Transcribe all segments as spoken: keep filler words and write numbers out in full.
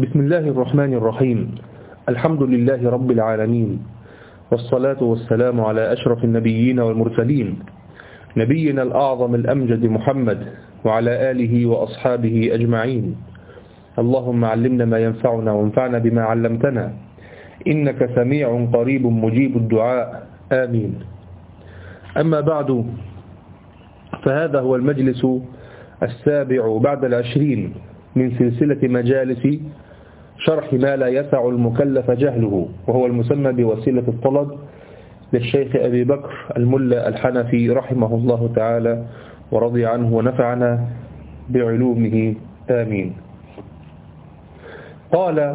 بسم الله الرحمن الرحيم. الحمد لله رب العالمين، والصلاة والسلام على أشرف النبيين والمرسلين، نبينا الأعظم الأمجد محمد وعلى آله وأصحابه أجمعين. اللهم علمنا ما ينفعنا وانفعنا بما علمتنا، إنك سميع قريب مجيب الدعاء، آمين. أما بعد، فهذا هو المجلس السابع بعد العشرين من سلسلة مجالس شرح ما لا يسع المكلف جهله، وهو المسمى بوسيلة الطلب للشيخ أبي بكر الملا الحنفي رحمه الله تعالى ورضي عنه ونفعنا بعلومه، آمين. قال: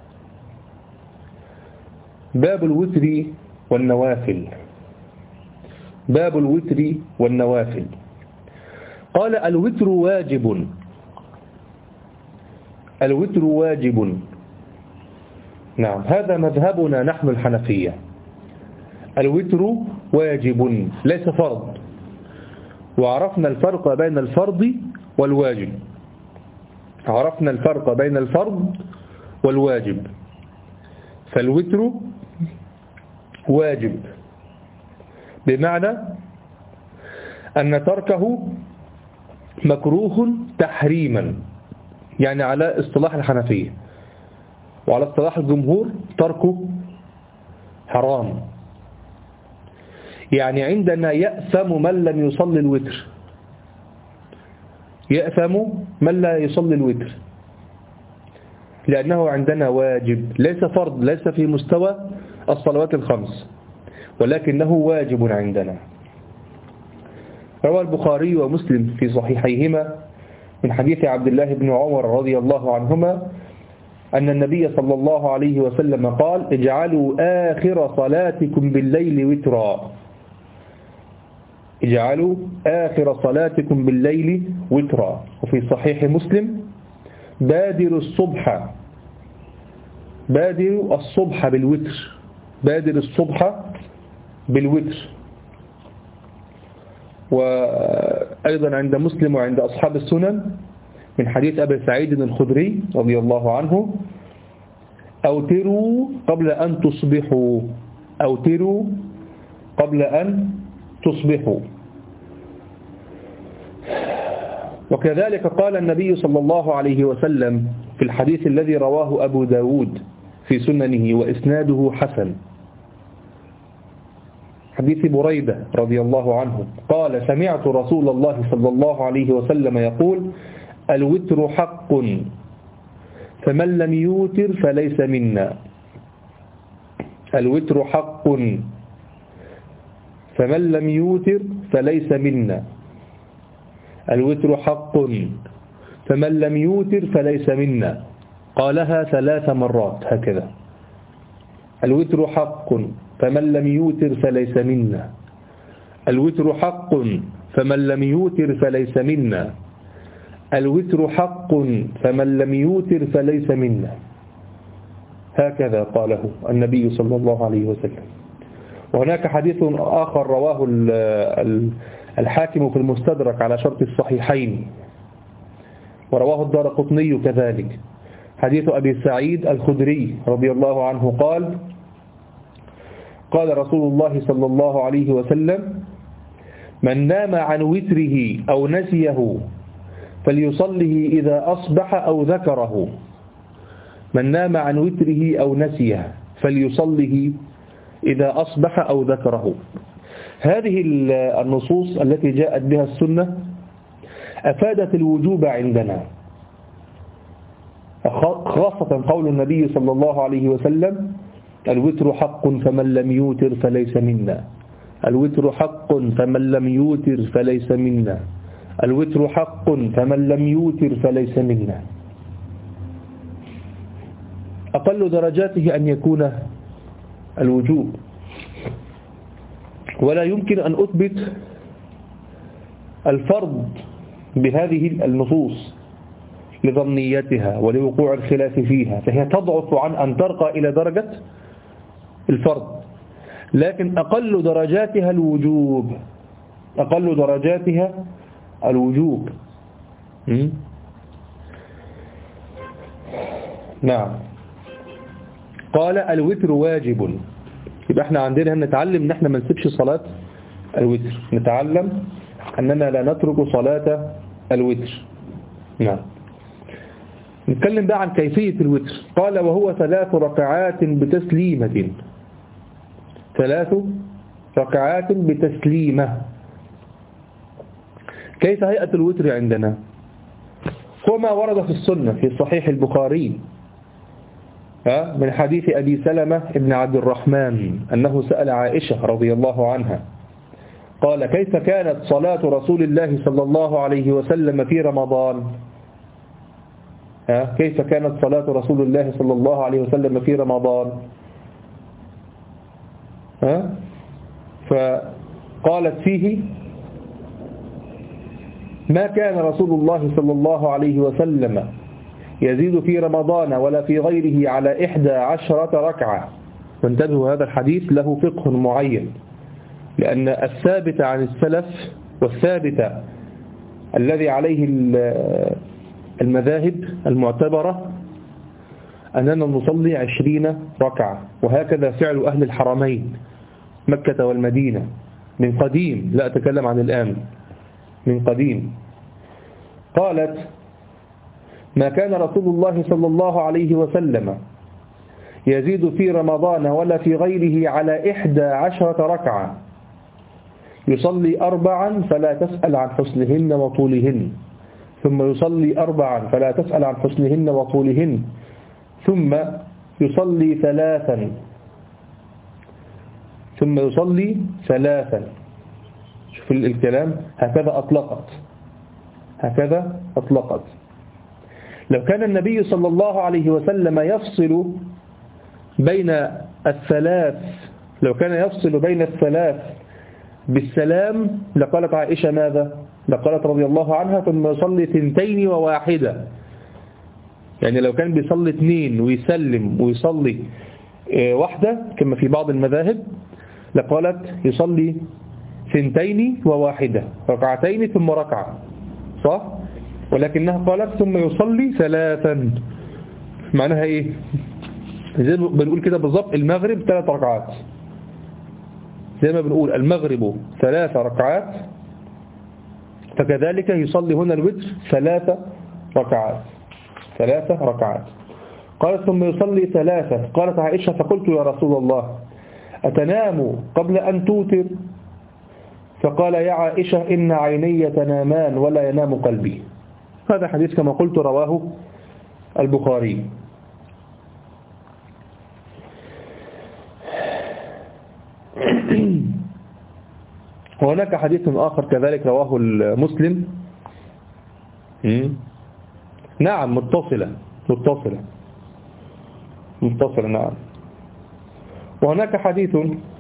باب الوتر والنوافل. باب الوتر والنوافل. قال: الوتر واجب. الوتر واجب. نعم، هذا مذهبنا نحن الحنفية. الوتر واجب ليس فرض، وعرفنا الفرق بين الفرض والواجب. عرفنا الفرق بين الفرض والواجب. فالوتر واجب بمعنى أن تركه مكروه تحريما، يعني على اصطلاح الحنفية، وعلى اصطلاح الجمهور تركه حرام. يعني عندنا يأثم من لم يصلي الوتر، يأثم من لا يصلي الوتر، لأنه عندنا واجب، ليس فرض، ليس في مستوى الصلوات الخمس، ولكنه واجب عندنا. روى البخاري ومسلم في صحيحيهما من حديث عبد الله بن عمر رضي الله عنهما أن النبي صلى الله عليه وسلم قال: اجعلوا آخر صلاتكم بالليل وترا. اجعلوا آخر صلاتكم بالليل وترا. وفي صحيح مسلم: بادروا الصبح بادروا الصبح بالوتر. بادر الصبح بالوتر. وأيضا عند مسلم وعند أصحاب السنن من حديث أبي سعيد الخدري رضي الله عنه: أوتروا قبل أن تصبحوا. أوتروا قبل أن تصبحوا. وكذلك قال النبي صلى الله عليه وسلم في الحديث الذي رواه أبو داود في سننه وإسناده حسن، حديث بريدة رضي الله عنه قال: سمعت رسول الله صلى الله عليه وسلم يقول: الوتر حق، فمن لم يوتر فليس منا. الوتر حق، فمن لم يوتر فليس منا. الوتر حق، فمن لم يوتر فليس منا. قالها ثلاث مرات هكذا: الوتر حق، فمن لم يوتر فليس منا. الوتر حق، فمن لم يوتر فليس منا. الوتر حق، فمن لم يوتر فليس منا. هكذا قاله النبي صلى الله عليه وسلم. وهناك حديث آخر رواه الحاكم في المستدرك على شرط الصحيحين، ورواه الدارقطني كذلك، حديث أبي سعيد الخدري رضي الله عنه قال: قال رسول الله صلى الله عليه وسلم: من نام عن وتره أو نسيه فليصله إذا أصبح أو ذكره. من نام عن وتره أو نسيه فليصله إذا أصبح أو ذكره. هذه النصوص التي جاءت بها السنة أفادت الوجوب عندنا، خاصة قول النبي صلى الله عليه وسلم: الوتر حق، فمن لم يوتر فليس منا. الوتر حق، فمن لم يوتر فليس منا. الوتر حق، فمن لم يوتر فليس منا. أقل درجاته أن يكون الوجوب، ولا يمكن أن أثبت الفرض بهذه النصوص لظنيتها ولوقوع الخلاف فيها، فهي تضعف عن أن ترقى إلى درجة الفرض، لكن أقل درجاتها الوجوب. أقل درجاتها الوجوب. نعم. قال الوتر واجب. يبقى احنا عندنا نتعلم ان احنا ما نسيبش صلاة الوتر، نتعلم أننا لا نترك صلاة الوتر. نعم. نتكلم بقى عن كيفية الوتر. قال وهو ثلاث ركعات بتسليمة. ثلاث ركعات بتسليمة. كيف هيئة الوتر عندنا؟ هو ما ورد في السنة في صحيح البخاري من حديث أبي سلمة ابن عبد الرحمن أنه سأل عائشة رضي الله عنها قال كيف كانت صلاة رسول الله صلى الله عليه وسلم في رمضان؟ ها كيف كانت صلاة رسول الله صلى الله عليه وسلم في رمضان؟ ها فقالت فيه ما كان رسول الله صلى الله عليه وسلم يزيد في رمضان ولا في غيره على إحدى عشرة ركعة. وانتبهوا هذا الحديث له فقه معين، لأن الثابت عن السلف والثابت الذي عليه المذاهب المعتبرة أننا نصلي عشرين ركعة، وهكذا فعل أهل الحرمين مكة والمدينة من قديم، لا أتكلم عن الآن، من قديم. قالت ما كان رسول الله صلى الله عليه وسلم يزيد في رمضان ولا في غيره على إحدى عشرة ركعة، يصلي أربعا فلا تسأل عن حسنهن وطولهن، ثم يصلي أربعا فلا تسأل عن حسنهن وطولهن، ثم يصلي ثلاثا ثم يصلي ثلاثا. شوف الكلام، هكذا أطلقت هكذا أطلقت. لو كان النبي صلى الله عليه وسلم يفصل بين الثلاث لو كان يفصل بين الثلاث بالسلام لقالت عائشة ماذا؟ لقالت رضي الله عنها ثم يصلي ثنتين وواحدة. يعني لو كان بيصلي اثنين ويسلم ويصلي واحدة كما في بعض المذاهب لقالت يصلي ثنتين وواحدة، ركعتين ثم ركعة، صح؟ ولكنها قالت ثم يصلي ثلاثا. معناها ايه؟ زي ما بنقول كده بالضبط المغرب ثلاث ركعات، زي ما بنقول المغرب ثلاث ركعات، فكذلك يصلي هنا الوتر ثلاث ركعات ثلاث ركعات. قالت ثم يصلي ثلاثة. قالت عائشة فقلت يا رسول الله أتنام قبل أن توتر؟ فقال يا عائشة إن عيني تنامان ولا ينام قلبي. هذا حديث كما قلت رواه البخاري. وهناك حديث آخر كذلك رواه المسلم، نعم متصلة متصلة متصلة نعم. وهناك حديث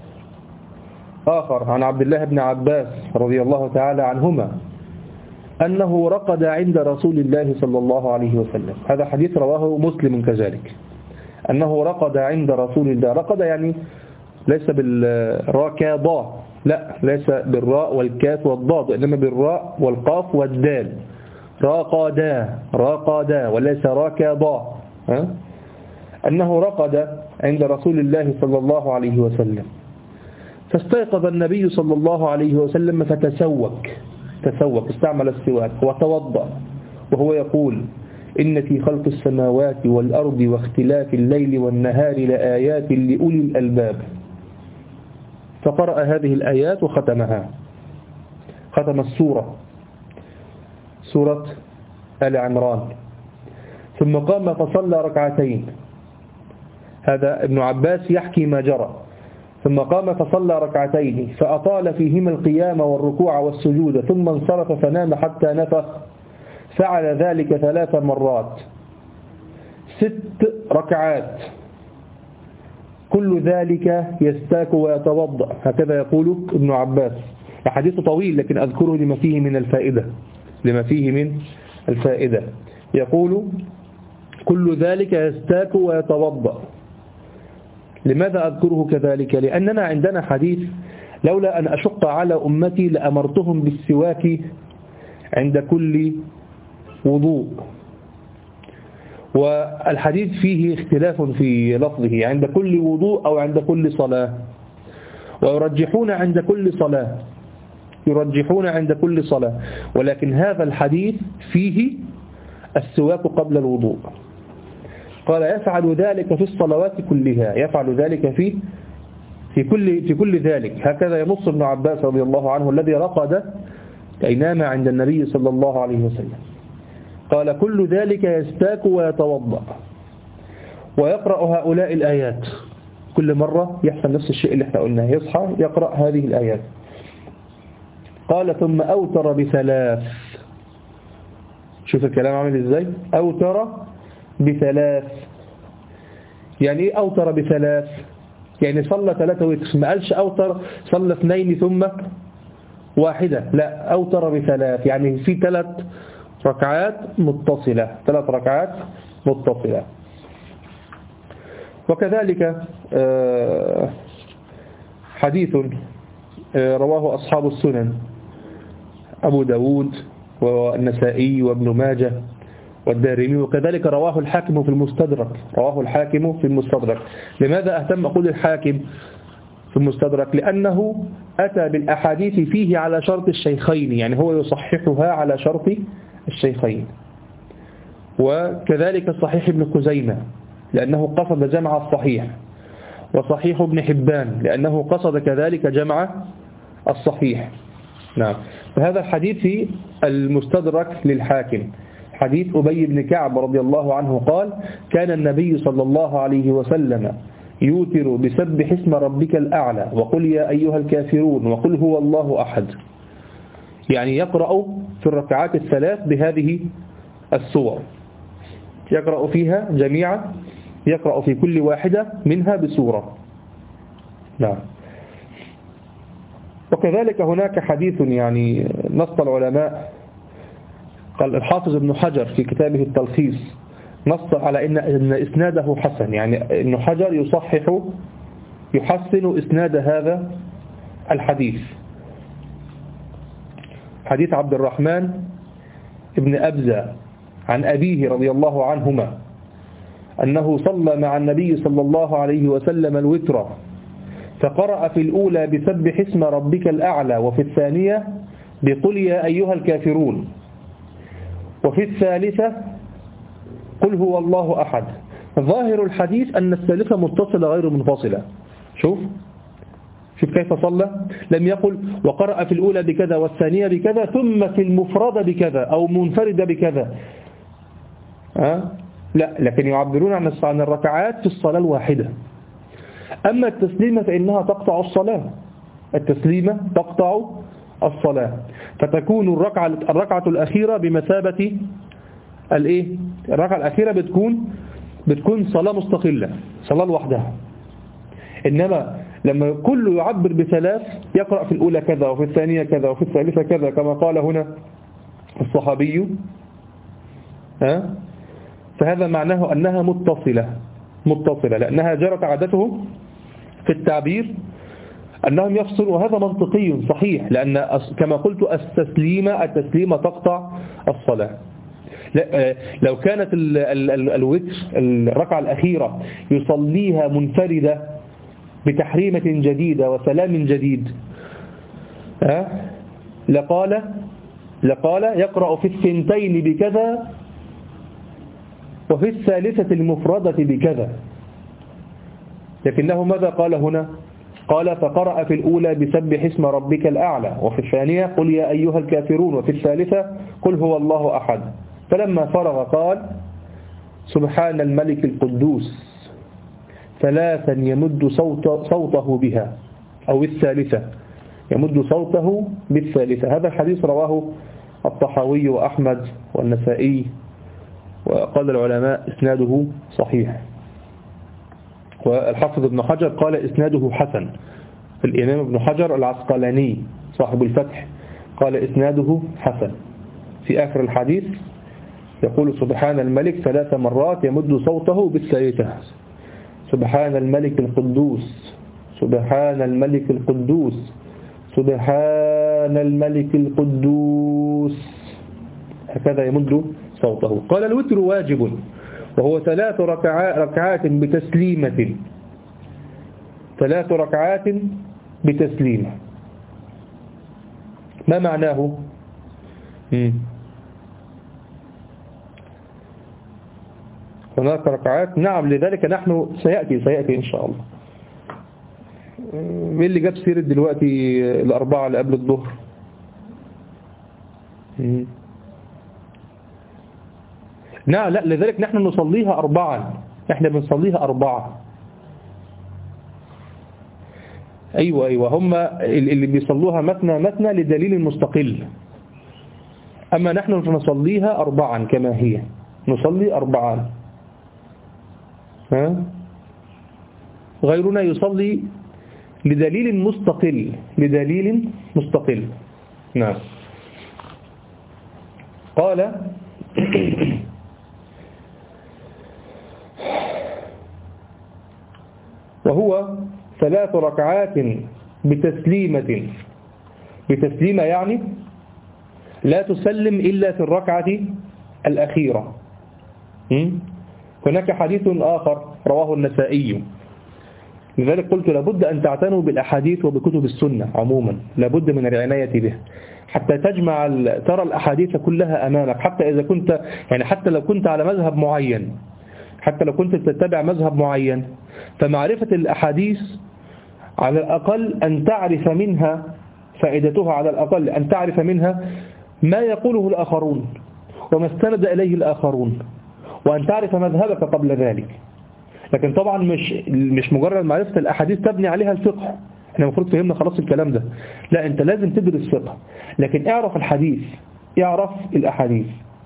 آخر عن عبد الله بن عباس رضي الله تعالى عنهما أنه رقد عند رسول الله صلى الله عليه وسلم. هذا حديث رواه مسلم كذلك، أنه رقد عند رسول الله. رقد يعني ليس بالراكضة، لا ليس بالراء والكاف والضاد، إنما بالراء والقاف والدال. راقدا راقدا وليس راكضا. أنه رقد عند رسول الله صلى الله عليه وسلم، فاستيقظ النبي صلى الله عليه وسلم فتسوك تسوك استعمل السواك وتوضأ وهو يقول إن في خلق السماوات والأرض واختلاف الليل والنهار لآيات لأولي الألباب. فقرأ هذه الآيات وختمها، ختم السورة سورة آل عمران. ثم قام فصلى ركعتين. هذا ابن عباس يحكي ما جرى. ثم قام فصلى ركعتين فأطال فيهما القيام والركوع والسجود، ثم انصرف فنام حتى نفخ. فعل ذلك ثلاث مرات ست ركعات، كل ذلك يستاك ويتوضأ. هكذا يقول ابن عباس. الحديث طويل لكن أذكره لما فيه من الفائدة لما فيه من الفائدة. يقول كل ذلك يستاك ويتوضأ. لماذا أذكره كذلك؟ لأننا عندنا حديث لولا أن أشق على أمتي لأمرتهم بالسواك عند كل وضوء. والحديث فيه اختلاف في لفظه عند كل وضوء أو عند كل صلاة، ويرجحون عند كل صلاة يرجحون عند كل صلاة ولكن هذا الحديث فيه السواك قبل الوضوء. قال يفعل ذلك في الصلوات كلها، يفعل ذلك في في كل في كل ذلك. هكذا ينص ابن عباس رضي الله عنه الذي رقد كي نام عند النبي صلى الله عليه وسلم. قال كل ذلك يستاك ويتوضأ ويقرأ هؤلاء الآيات، كل مرة يحصل نفس الشيء اللي احنا قلناه، يصحى يقرأ هذه الآيات. قال ثم أوتر بثلاث. شوف الكلام عامل ازاي، أوتر بثلاث. يعني ايه أوتر بثلاث؟ يعني صلى ثلاثة وتر، ما قالش أوتر صلى اثنين ثم واحدة، لا أوتر بثلاث، يعني في ثلاث ركعات متصلة، ثلاث ركعات متصلة. وكذلك حديث رواه أصحاب السنن أبو داود والنسائي وابن ماجه والدارمي، وكذلك رواه الحاكم في المستدرك رواه الحاكم في المستدرك. لماذا أهتم أقول الحاكم في المستدرك؟ لأنه أتى بالأحاديث فيه على شرط الشيخين، يعني هو يصححها على شرط الشيخين. وكذلك صحيح ابن خزيمة لأنه قصد جمع الصحيح، وصحيح ابن حبان لأنه قصد كذلك جمع الصحيح. نعم. فهذا الحديث في المستدرك للحاكم، حديث أبي بن كعب رضي الله عنه قال كان النبي صلى الله عليه وسلم يوتر بسبح اسم ربك الأعلى وقل يا أيها الكافرون وقل هو الله أحد، يعني يقرأ في الركعات الثلاث بهذه السور، يقرأ فيها جميعا، يقرأ في كل واحدة منها بسورة. نعم. وكذلك هناك حديث يعني نص العلماء، قال الحافظ ابن حجر في كتابه التلخيص نص على إن, إن إسناده حسن، يعني ابن حجر يصحح يحسن إسناد هذا الحديث. حديث عبد الرحمن ابن أبزة عن أبيه رضي الله عنهما أنه صلى مع النبي صلى الله عليه وسلم الوتر، فقرأ في الأولى بسبح اسم ربك الأعلى، وفي الثانية بقل يا أيها الكافرون، وفي الثالثة قل هو الله أحد. ظاهر الحديث أن الثالثة متصلة غير منفصلة. شوف شوف كيف صلى، لم يقل وقرأ في الأولى بكذا والثانية بكذا ثم في المفردة بكذا أو منفردة بكذا، أه؟ لا، لكن يعبرون عن الركعات في الصلاة الواحدة. أما التسليمة فإنها تقطع الصلاة، التسليمة تقطع الصلاة، فتكون الركعة الركعة الأخيرة بمثابة الإيه؟ الركعة الأخيرة بتكون بتكون صلاة مستقلة، صلاة لوحدها. إنما لما كله يعبر بثلاث، يقرأ في الأولى كذا وفي الثانية كذا وفي الثالثة كذا كما قال هنا الصحابي، ها؟ فهذا معناه أنها متصلة متصلة لأنها جرت عادتهم في التعبير أنهم يفصلوا، وهذا منطقي صحيح، لأن كما قلت التسليمة التسليمة تقطع الصلاة. لو كانت ال ال ال الوتر الركعة الأخيرة يصليها منفردة بتحريمة جديدة وسلام جديد، أه؟ لقال لقال يقرأ في الثنتين بكذا وفي الثالثة المفردة بكذا، لكنه ماذا قال هنا؟ قال فقرأ في الأولى بسبح اسم ربك الأعلى، وفي الثانية قل يا أيها الكافرون، وفي الثالثة قل هو الله أحد. فلما فرغ قال سبحان الملك القدوس ثلاثا يمد صوت صوته بها، أو الثالثة يمد صوته بالثالثة. هذا الحديث رواه الطحاوي وأحمد والنسائي، وقال العلماء إسناده صحيح. والحافظ ابن حجر قال إسناده حسن. الإمام ابن حجر العسقلاني صاحب الفتح قال إسناده حسن. في آخر الحديث يقول سبحان الملك ثلاث مرات يمد صوته بالثالثة، سبحان الملك القدوس سبحان الملك القدوس سبحان الملك القدوس، هكذا يمد صوته. قال الوتر واجب، وهو ثلاث ركعات, ركعات بتسليمة ثلاث ركعات بتسليمة. ما معناه؟ مم. هناك ركعات، نعم، لذلك نحن سيأتي سيأتي إن شاء الله. مين اللي جاب سيرة دلوقتي الأربعة اللي قبل الظهر؟ مم. نعم، لا، لذلك نحن نصليها أربعا، احنا بنصليها أربعة. أيوة أيوة هم اللي بيصلوها مثنى مثنى لدليل مستقل، أما نحن نصليها أربعا كما هي، نصلي أربعا. ها؟ غيرنا يصلي لدليل مستقل، لدليل مستقل. نعم. قال وهو ثلاث ركعات بتسليمة. بتسليمة يعني لا تسلم إلا في الركعة الأخيرة. هناك حديث آخر رواه النسائي، لذلك قلت لابد أن تعتنوا بالأحاديث وبكتب السنة عموما، لابد من العناية به حتى تجمع ترى الأحاديث كلها أمامك، حتى إذا كنت يعني حتى لو كنت على مذهب معين، حتى لو كنت تتبع مذهب معين، فمعرفة الأحاديث على الأقل أن تعرف منها فائدتها، على الأقل أن تعرف منها ما يقوله الآخرون وما استند إليه الآخرون، وأن تعرف مذهبك قبل ذلك. لكن طبعا مش مش مجرد معرفة الأحاديث تبني عليها الفقه، احنا المفروض فهمنا خلاص الكلام ده، لا، أنت لازم تدرس فقه، لكن اعرف الحديث، اعرف الأحاديث.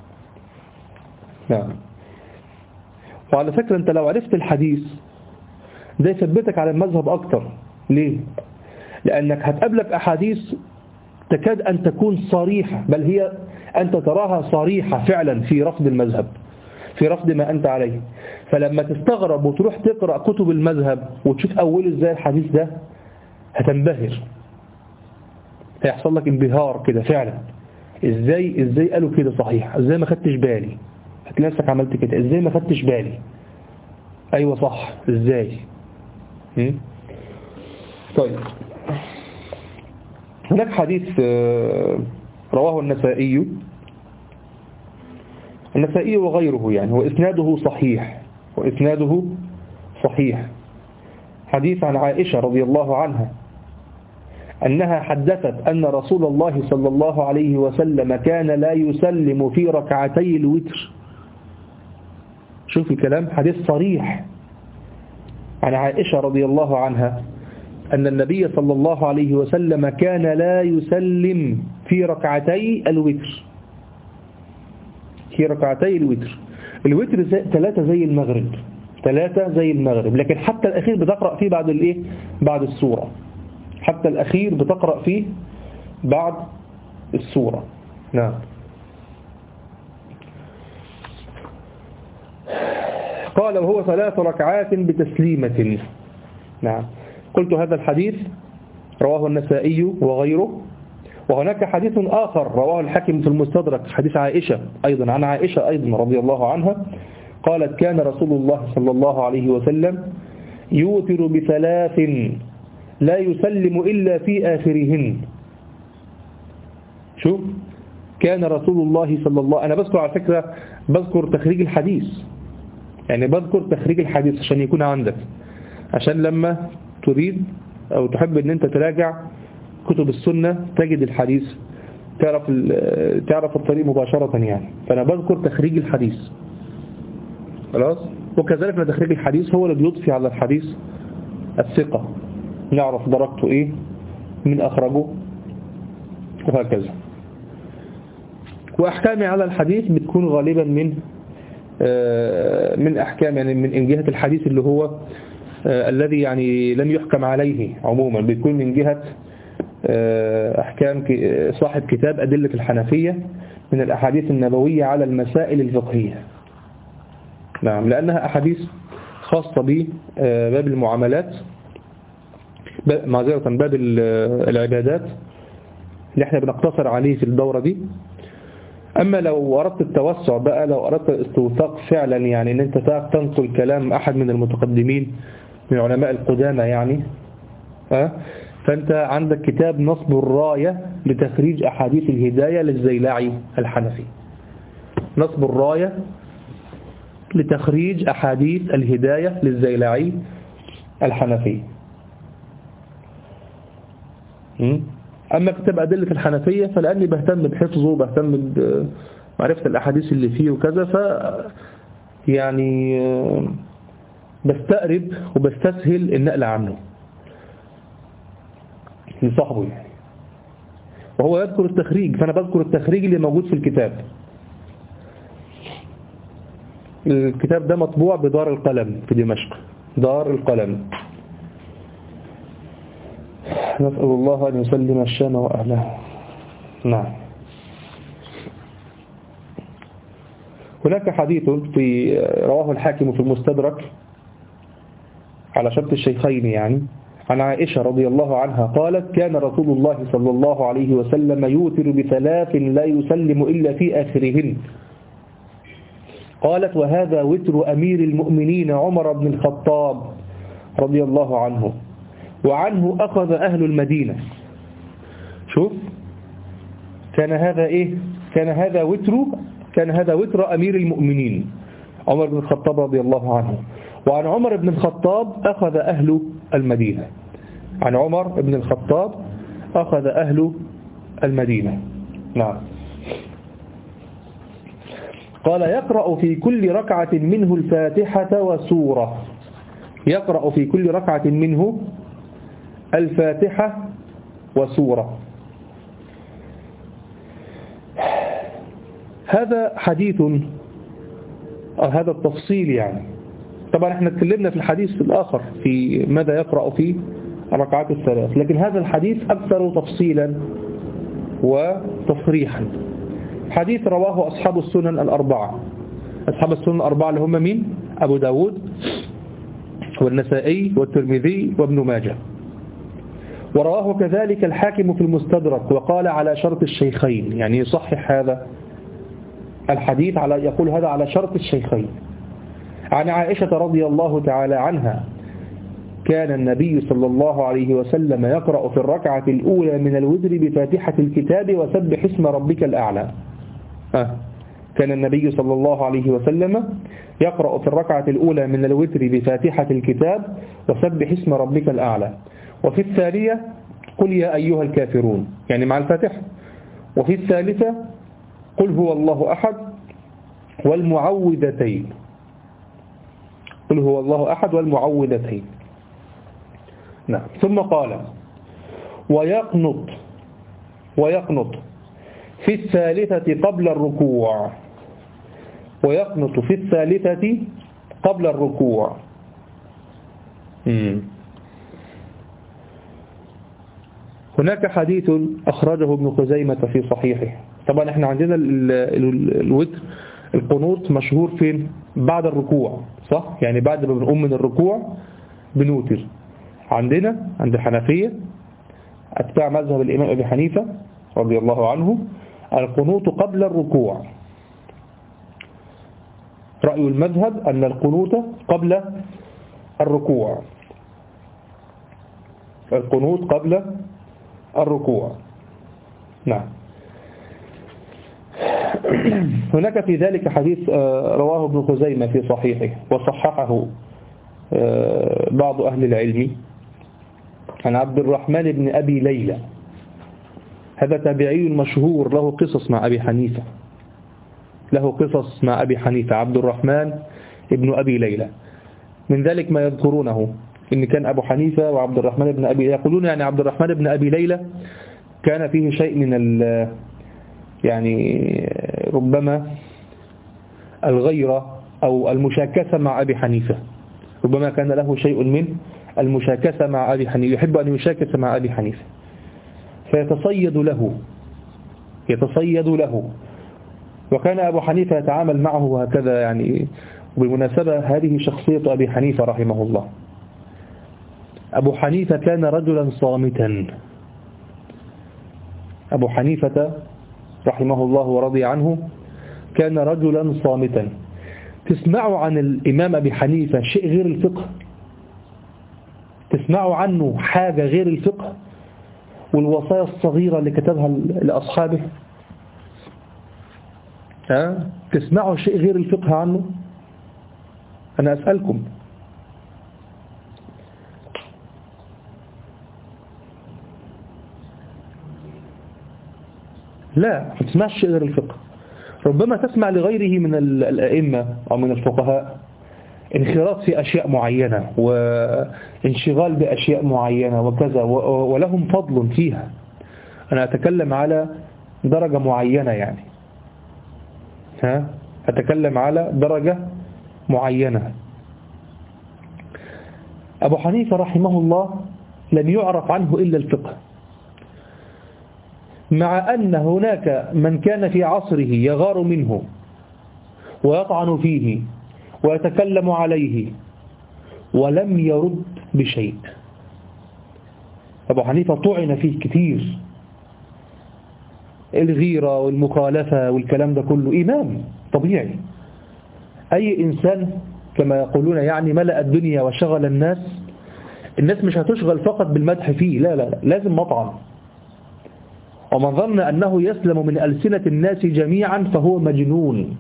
نعم. وعلى فكرة أنت لو عرفت الحديث ده يثبتك على المذهب أكتر. ليه؟ لأنك هتقابلك أحاديث تكاد أن تكون صريحة، بل هي أنت تراها صريحة فعلا في رفض المذهب، في رفض ما أنت عليه. فلما تستغرب وتروح تقرأ كتب المذهب وتشوف أوله إزاي الحديث ده، هتنبهر، هيحصل لك انبهار كده فعلا. إزاي إزاي قالوا كده صحيح، إزاي ما خدتش بالي، هتلاقي نفسك عملت كده، إزاي ما خدتش بالي، أيوة صح، إزاي. طيب، هناك حديث رواه النسائي النسائي وغيره يعني، وإسناده صحيح وإسناده صحيح حديث عن عائشة رضي الله عنها أنها حدثت أن رسول الله صلى الله عليه وسلم كان لا يسلم في ركعتي الوتر. شوف الكلام، حديث صريح عن عائشة رضي الله عنها أن النبي صلى الله عليه وسلم كان لا يسلم في ركعتي الوتر، في ركعتي الوتر. الوتر زي ثلاثة زي المغرب، ثلاثة زي المغرب، لكن حتى الأخير بتقرأ فيه بعد الإيه؟ بعد السورة، حتى الأخير بتقرأ فيه بعد السورة. نعم. قال وهو ثلاث ركعات بتسليمة. نعم. قلت هذا الحديث رواه النسائي وغيره. وهناك حديث آخر رواه الحاكم في المستدرك، حديث عائشة أيضا، عن عائشة أيضا رضي الله عنها قالت كان رسول الله صلى الله عليه وسلم يوتر بثلاث لا يسلم إلا في آخرهن. شوف، كان رسول الله صلى الله، أنا بذكر على فكرة بذكر تخريج الحديث، يعني بذكر تخريج الحديث عشان يكون عندك، عشان لما تريد أو تحب أن أنت تراجع كتب السنة تجد الحديث، تعرف تعرف الطريق مباشرة يعني. فأنا بذكر تخريج الحديث خلاص. وكذلك تخريج الحديث هو اللي بيضفي على الحديث الثقة، نعرف درجته إيه، من أخرجه، وهكذا. وأحكامي على الحديث بتكون غالبا من من أحكام يعني من جهة الحديث اللي هو الذي يعني لم يحكم عليه عموما، بيكون من جهة أحكام صاحب كتاب أدلة الحنفية من الأحاديث النبوية على المسائل الفقهية. نعم، لأنها أحاديث خاصة بباب المعاملات، معذرة باب العبادات اللي احنا بنقتصر عليه في الدورة دي. أما لو أردت التوسع بقى، لو أردت الاستوثاق فعلا، يعني أن أنت تنقل كلام أحد من المتقدمين من علماء القدامى يعني، أه؟ فأنت عندك كتاب نصب الراية لتخريج أحاديث الهداية للزيلعي الحنفي. نصب الراية لتخريج أحاديث الهداية للزيلعي الحنفي. أما كتاب أدلة الحنفية فلأني بهتم بحفظه وبهتم بمعرفة الأحاديث اللي فيه وكذا، ف يعني بستقرب وبستسهل النقل عنه لصاحبه يعني، وهو يذكر التخريج، فأنا بذكر التخريج اللي موجود في الكتاب. الكتاب ده مطبوع بدار القلم في دمشق، دار القلم. نسأل الله أن يسلم الشام وأهله. نعم. هناك حديث في رواه الحاكم في المستدرك على شرط الشيخين يعني، عن عائشة رضي الله عنها قالت: كان رسول الله صلى الله عليه وسلم يوتر بثلاث لا يسلم إلا في آخرهن. قالت: وهذا وتر أمير المؤمنين عمر بن الخطاب رضي الله عنه، وعنه أخذ أهل المدينة. شوف، كان هذا إيه؟ كان هذا وتر كان هذا وتر أمير المؤمنين عمر بن الخطاب رضي الله عنه، وعن عمر بن الخطاب أخذ أهل المدينة. عن عمر بن الخطاب أخذ أهل المدينة. نعم. قال: يقرأ في كل ركعة منه الفاتحة وسورة. يقرأ في كل ركعة منه الفاتحة وسورة. هذا حديث، أو هذا التفصيل يعني. طبعا احنا اتكلمنا في الحديث الآخر في ماذا يقرأ في الركعات الثلاث، لكن هذا الحديث أكثر تفصيلا وتصريحا. حديث رواه أصحاب السنن الأربعة. أصحاب السنن الأربعة اللي هم مين؟ أبو داود والنسائي والترمذي وابن ماجه. ورواه كذلك الحاكم في المستدرك وقال على شرط الشيخين، يعني يصحح هذا الحديث، على يقول هذا على شرط الشيخين. عن عائشة رضي الله تعالى عنها: كان النبي صلى الله عليه وسلم يقرأ في الركعة الأولى من الوتر بفاتحة الكتاب وسبح اسم ربك الأعلى. آه. كان النبي صلى الله عليه وسلم يقرأ في الركعة الأولى من الوتر بفاتحة الكتاب وسبح اسم ربك الأعلى، وفي الثانية قل يا أيها الكافرون، يعني مع الفاتحة، وفي الثالثة قل هو الله أحد والمعوذتين. قل هو الله أحد والمعوذتين. نعم. ثم قال: ويقنط ويقنط في الثالثة قبل الركوع. ويقنط في الثالثة قبل الركوع. مم. هناك حديث أخرجه ابن خزيمة في صحيحه. طبعا احنا عندنا الوتر القنوط مشهور فين؟ بعد الركوع، صح؟ يعني بعد ما بنقوم من الركوع بنوتر. عندنا عند الحنفية أتباع مذهب الإمام أبي حنيفة رضي الله عنه القنوط قبل الركوع. رأي المذهب أن القنوط قبل الركوع. القنوط قبل الركوع. نعم. هناك في ذلك حديث رواه ابن خزيمة في صحيحه وصححه بعض أهل العلم عن عبد الرحمن بن أبي ليلى. هذا تابعي مشهور له قصص مع أبي حنيفة له قصص مع أبي حنيفة عبد الرحمن بن أبي ليلى. من ذلك ما يذكرونه إن كان أبو حنيفة وعبد الرحمن بن أبي ليلى يقولون يعني عبد الرحمن بن أبي ليلى كان فيه شيء من ال يعني ربما الغيرة أو المشاكسة مع أبي حنيفة. ربما كان له شيء من المشاكسة مع أبي حنيفة، يحب أن يشاكس مع أبي حنيفة فيتصيد له يتصيد له وكان أبو حنيفة يتعامل معه هكذا يعني. وبالمناسبة هذه شخصية أبي حنيفة رحمه الله. أبو حنيفة كان رجلا صامتا. أبو حنيفة رحمه الله ورضي عنه كان رجلا صامتا. تسمعوا عن الإمام أبي حنيفة شيء غير الفقه؟ تسمعوا عنه حاجة غير الفقه والوصايا الصغيرة اللي كتبها لأصحابه؟ ها؟ تسمعوا شيء غير الفقه عنه؟ أنا أسألكم. لا، ما تسمعش شيء غير الفقه. ربما تسمع لغيره من الأئمة أو من الفقهاء انخراط في أشياء معينة وانشغال بأشياء معينة وكذا، ولهم فضل فيها. أنا أتكلم على درجة معينة، يعني ها أتكلم على درجة معينة. أبو حنيفة رحمه الله لم يعرف عنه إلا الفقه، مع أن هناك من كان في عصره يغار منه ويطعن فيه ويتكلم عليه ولم يرد بشيء. أبو حنيفة طعن فيه كثير، الغيرة والمخالفة والكلام ده كله. إمام طبيعي، أي إنسان كما يقولون يعني ملأ الدنيا وشغل الناس، الناس مش هتشغل فقط بالمدح فيه، لا لا لا، لازم مطعن. ومن ظن أنه يسلم من ألسنة الناس جميعا فهو مجنون.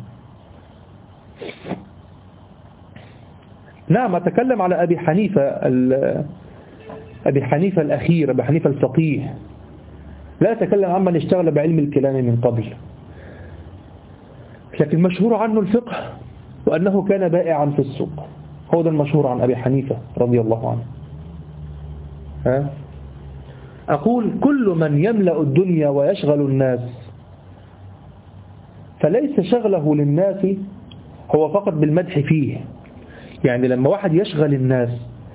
نعم، أتكلم على أبي حنيفة أبي حنيفة الأخير، أبي حنيفة الفقيه، لا أتكلم عمن اشتغل بعلم الكلام من قبل. لكن مشهور عنه الفقه وأنه كان بائعا في السوق، هو ده المشهور عن أبي حنيفة رضي الله عنه. ها؟ أقول كل من يملأ الدنيا ويشغل الناس فليس شغله للناس هو فقط بالمدح فيه. يعني لما واحد يشغل الناس،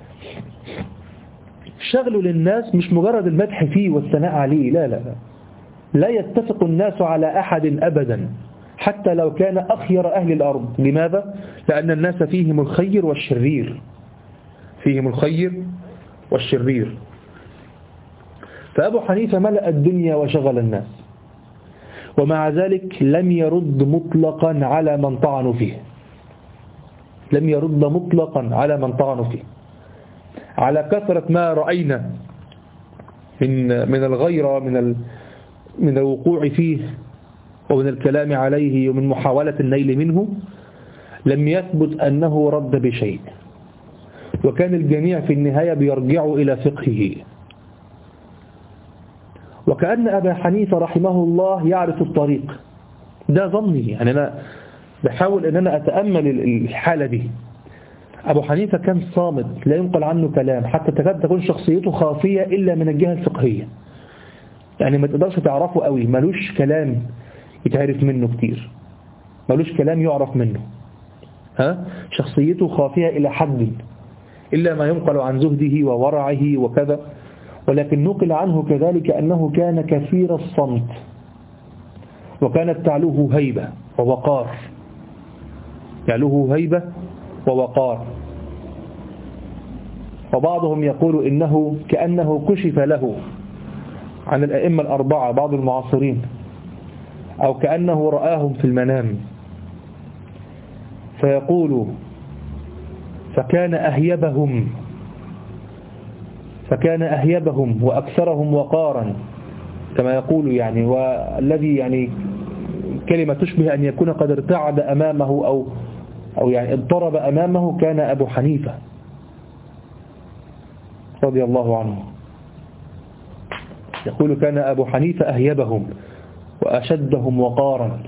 شغله للناس مش مجرد المدح فيه والثناء عليه، لا لا لا لا يتفق الناس على أحد أبدا حتى لو كان أخير أهل الأرض. لماذا؟ لأن الناس فيهم الخير والشرير، فيهم الخير والشرير. فأبو حنيفة ملأ الدنيا وشغل الناس، ومع ذلك لم يرد مطلقا على من طعنوا فيه، لم يرد مطلقا على من طعنوا فيه، على كثرة ما رأينا من من الغيرة، من من الوقوع فيه ومن الكلام عليه ومن محاولة النيل منه. لم يثبت أنه رد بشيء، وكان الجميع في النهاية بيرجعوا إلى فقهه. وكأن أبا حنيفة رحمه الله يعرف الطريق، ده ظني، يعني أنا بحاول أن أنا أتأمل الحالة دي. أبو حنيفة كان صامت، لا ينقل عنه كلام، حتى تكاد تكون شخصيته خافية إلا من الجهة الفقهية، يعني ما تقدرش تعرفه قوي، ملوش كلام يتعرف منه كتير، ملوش كلام يعرف منه. ها؟ شخصيته خافية إلى حد، إلا ما ينقل عن زهده وورعه وكذا. ولكن نقل عنه كذلك أنه كان كثير الصمت، وكانت تعلوه هيبة ووقار، تعلوه هيبة ووقار. وبعضهم يقول إنه كأنه كشف له عن الأئمة الأربعة بعض المعاصرين، أو كأنه رآهم في المنام، فيقول فكان أهيبهم فكان أهيبهم وأكثرهم وقارا كما يقول، يعني والذي يعني كلمة تشبه أن يكون قد ارتعد أمامه أو أو يعني اضطرب أمامه، كان أبو حنيفة رضي الله عنه. يقول كان أبو حنيفة أهيبهم وأشدهم وقارا،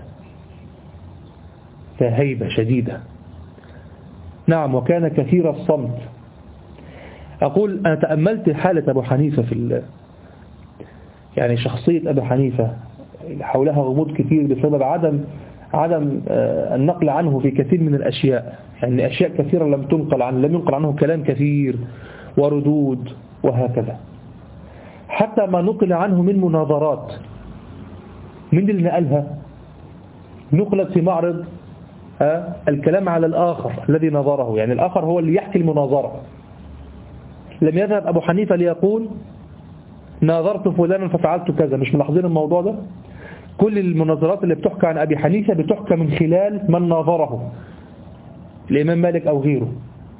فهيبة شديدة. نعم، وكان كثير الصمت. أقول أنا تأملت حالة أبو حنيفة في ال... يعني شخصية أبو حنيفة حولها غموض كثير بسبب عدم عدم النقل عنه في كثير من الأشياء، يعني أشياء كثيرة لم تنقل عنه، لم ينقل عنه كلام كثير وردود وهكذا. حتى ما نقل عنه من مناظرات، من اللي نقلها نقلت في معرض الكلام على الآخر الذي نظره، يعني الآخر هو اللي يحكي المناظرة. لم يذهب أبو حنيفة ليقول ناظرت فلانا ففعلت كذا، مش ملاحظين الموضوع ده؟ كل المناظرات اللي بتحكى عن أبي حنيفة بتحكى من خلال من ناظره، الإمام مالك أو غيره،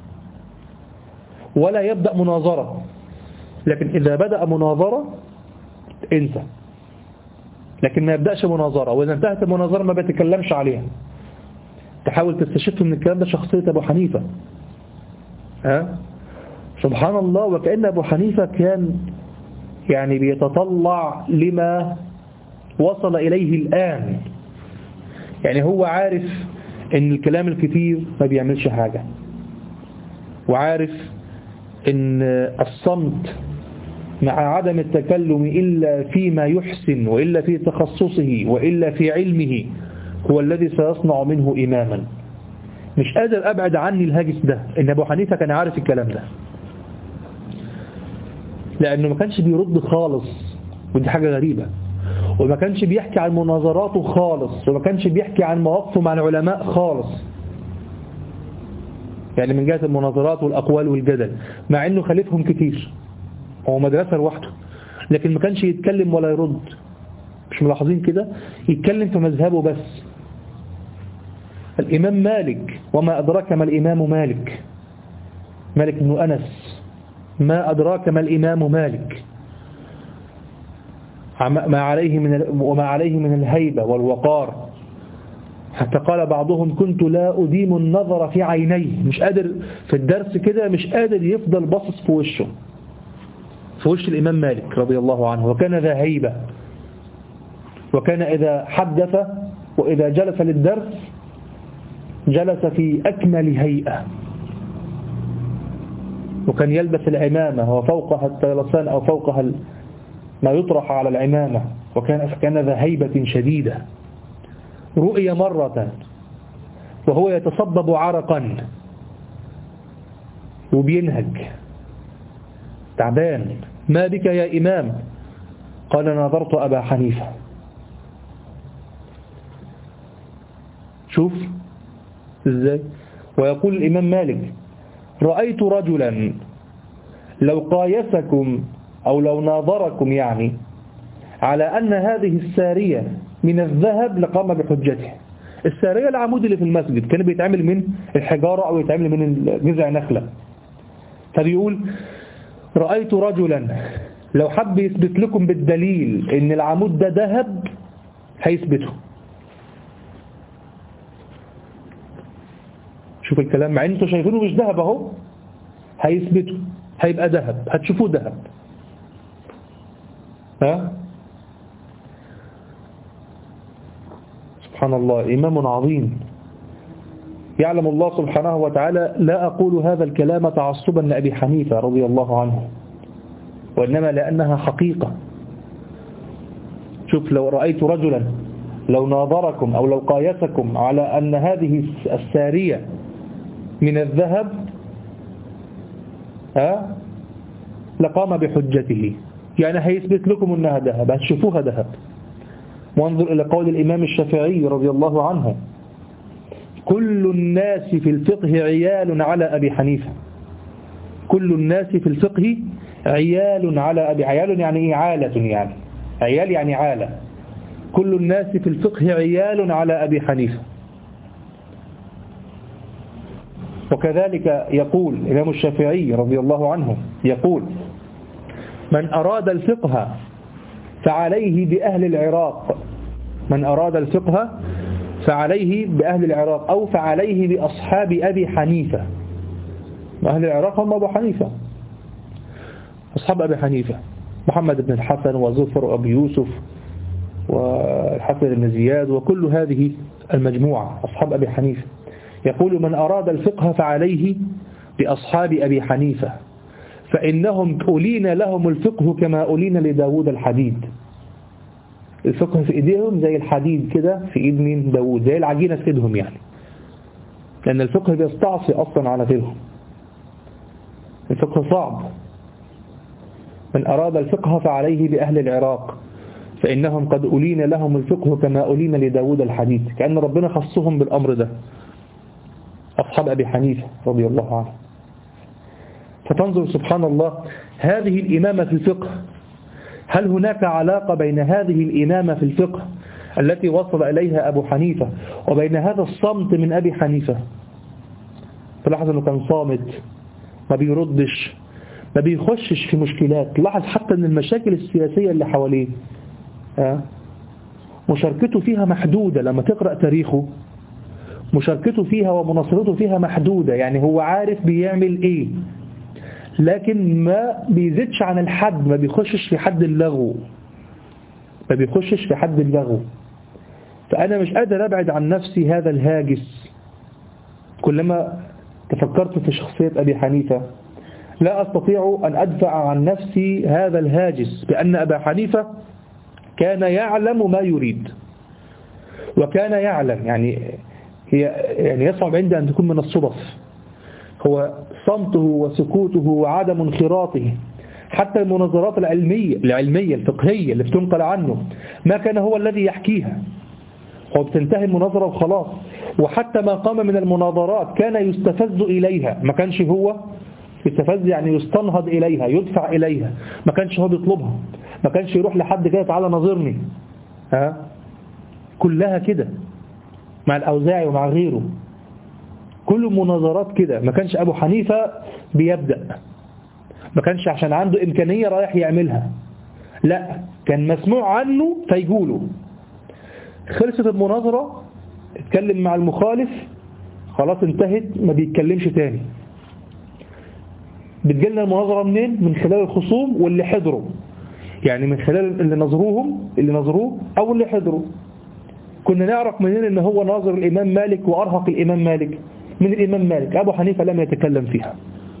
ولا يبدأ مناظرة. لكن إذا بدأ مناظرة انسى، لكن ما يبدأش مناظرة، وإذا انتهت المناظرة ما بيتكلمش عليها. تحاول تستشف من الكلام ده شخصية أبو حنيفة. ها؟ سبحان الله، وكأن أبو حنيفة كان يعني بيتطلع لما وصل إليه الآن. يعني هو عارف ان الكلام الكتير ما بيعملش حاجة، وعارف ان الصمت مع عدم التكلم إلا فيما يحسن وإلا في تخصصه وإلا في علمه هو الذي سيصنع منه إماما. مش قادر أبعد عني الهاجس ده، إن أبو حنيفة كان عارف الكلام ده، لأنه ما كانش بيرد خالص، ودي حاجة غريبة، وما كانش بيحكي عن مناظراته خالص، وما كانش بيحكي عن مواقفه مع العلماء خالص، يعني من جهة المناظرات والأقوال والجدل، مع أنه خليفهم كتير، هو مدرسة لوحده، لكن ما كانش يتكلم ولا يرد. مش ملاحظين كده؟ يتكلم في مذهبه بس. الإمام مالك، وما أدراك ما الإمام مالك، مالك بن أنس، ما أدراك ما الإمام مالك، ما عليه من وما عليه من الهيبة والوقار، حتى قال بعضهم كنت لا أديم النظر في عينيه، مش قادر في الدرس كده، مش قادر يفضل باصص في وشه، في وش الإمام مالك رضي الله عنه. وكان ذا هيبة، وكان إذا حدث وإذا جلس للدرس جلس في أكمل هيئة، وكان يلبس العمامة وفوقها الطيلسان أو فوقها ما يطرح على العمامة، وكان كان ذا هيبة شديدة. رؤي مرة وهو يتصبب عرقا وبينهج تعبان، ما بك يا إمام؟ قال ناظرت أبا حنيفة. شوف إزاي. ويقول الإمام مالك رأيت رجلا لو قايسكم أو لو ناظركم يعني على أن هذه السارية من الذهب لقام بحجته. السارية العمود اللي في المسجد كان بيتعمل من الحجارة أو يتعمل من جذع نخلة. فبيقول رأيت رجلا لو حب يثبت لكم بالدليل ان العمود ده ذهب هيثبته. شوف الكلام، مع انتوا شايفينه مش ذهب اهو، هيثبته، هيبقى ذهب، هتشوفوه ذهب. ها سبحان الله، إمام عظيم. يعلم الله سبحانه وتعالى لا أقول هذا الكلام تعصبا لأبي حنيفة رضي الله عنه، وإنما لأنها حقيقة. شوف، لو رأيت رجلا لو ناظركم أو لو قايسكم على أن هذه السارية من الذهب ها لقام بحجته، يعني هيثبت لكم أنها ذهب، هتشوفوها ذهب. وانظر إلى قول الإمام الشافعي رضي الله عنه كل الناس في الفقه عيال على أبي حنيفة. كل الناس في الفقه عيال على أبي، عيال يعني إيه؟ عالة، يعني عيال يعني عالة. كل الناس في الفقه عيال على أبي حنيفة. وكذلك يقول الإمام الشافعي رضي الله عنه يقول من أراد الفقه فعليه بأهل العراق. من أراد الفقه فعليه بأهل العراق أو فعليه بأصحاب أبي حنيفة. أهل العراق هم أبو حنيفة، أصحاب أبي حنيفة محمد بن الحسن وزفر وأبي يوسف والحسن بن زياد وكل هذه المجموعة أصحاب أبي حنيفة. يقول من أراد الفقه فعليه بأصحاب أبي حنيفة فإنهم أولين لهم الفقه كما أولين لداود الحديد. الفقه في إيديهم زي الحديد كده في إيد مين؟ داود، زي العجينة في إيدهم يعني، لأن الفقه بيستعصي أصلا على غيرهم. الفقه صعب. من أراد الفقه فعليه بأهل العراق فإنهم قد أولين لهم الفقه كما أولين لداود الحديد. كأن ربنا خصهم بالأمر ده، أصحاب أبي حنيفة رضي الله عنه. فتنظر سبحان الله هذه الإمامة في الفقه، هل هناك علاقة بين هذه الإمامة في الفقه التي وصل إليها أبو حنيفة وبين هذا الصمت من أبي حنيفة. تلاحظ أنه كان صامت، ما بيردش، ما بيخشش في مشكلات. لاحظ حتى أن المشاكل السياسية اللي حواليه أه؟ مشاركته فيها محدودة. لما تقرأ تاريخه مشاركته فيها ومناصرته فيها محدودة، يعني هو عارف بيعمل إيه، لكن ما بيزيدش عن الحد، ما بيخشش في حد اللغو، ما بيخشش في حد اللغو. فأنا مش قادر أبعد عن نفسي هذا الهاجس. كلما تفكرت في شخصية أبي حنيفة لا أستطيع أن أدفع عن نفسي هذا الهاجس، بأن أبا حنيفة كان يعلم ما يريد، وكان يعلم، يعني هي يعني يصعب عندي أن تكون من الصدف. هو صمته وسكوته وعدم انخراطه، حتى المناظرات العلمية العلمية الفقهية اللي بتنقل عنه ما كان هو الذي يحكيها، هو بتنتهي المناظرة وخلاص. وحتى ما قام من المناظرات كان يستفز إليها، ما كانش هو يستفز، يعني يستنهض إليها، يدفع إليها، ما كانش هو بيطلبها، ما كانش يروح لحد كده تعالى ناظرني، ها كلها كده مع الأوزاعي ومع غيره، كل مناظرات كده. ما كانش أبو حنيفة بيبدأ، ما كانش عشان عنده إمكانية رايح يعملها، لا، كان مسموع عنه فيقوله. خلصت المناظرة اتكلم مع المخالف، خلاص انتهت، ما بيتكلمش تاني. بتجيلنا المناظرة منين؟ من خلال الخصوم واللي حضروا، يعني من خلال اللي نظروهم اللي نظروه أو اللي حضروا. كنا نعرف منين ان هو ناظر الإمام مالك وأرهق الإمام مالك؟ من الإمام مالك. أبو حنيفة لم يتكلم فيها،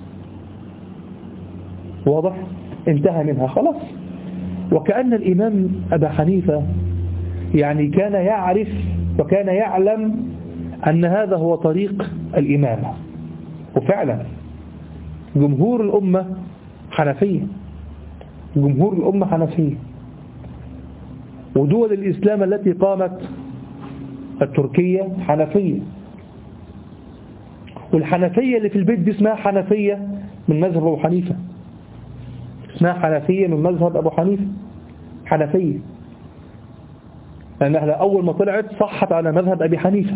واضح؟ انتهى منها خلاص. وكأن الإمام أبا حنيفة يعني كان يعرف وكان يعلم أن هذا هو طريق الإمامة. وفعلا جمهور الأمة حنفية، جمهور الأمة حنفية. ودول الإسلام التي قامت، التركية حنفية، والحنفية اللي في البيت دي اسمها حنفية من مذهب أبو حنيفة، اسمها حنفية من مذهب أبو حنيفة، حنفية، لأنها أول ما طلعت صحت على مذهب أبي حنيفة.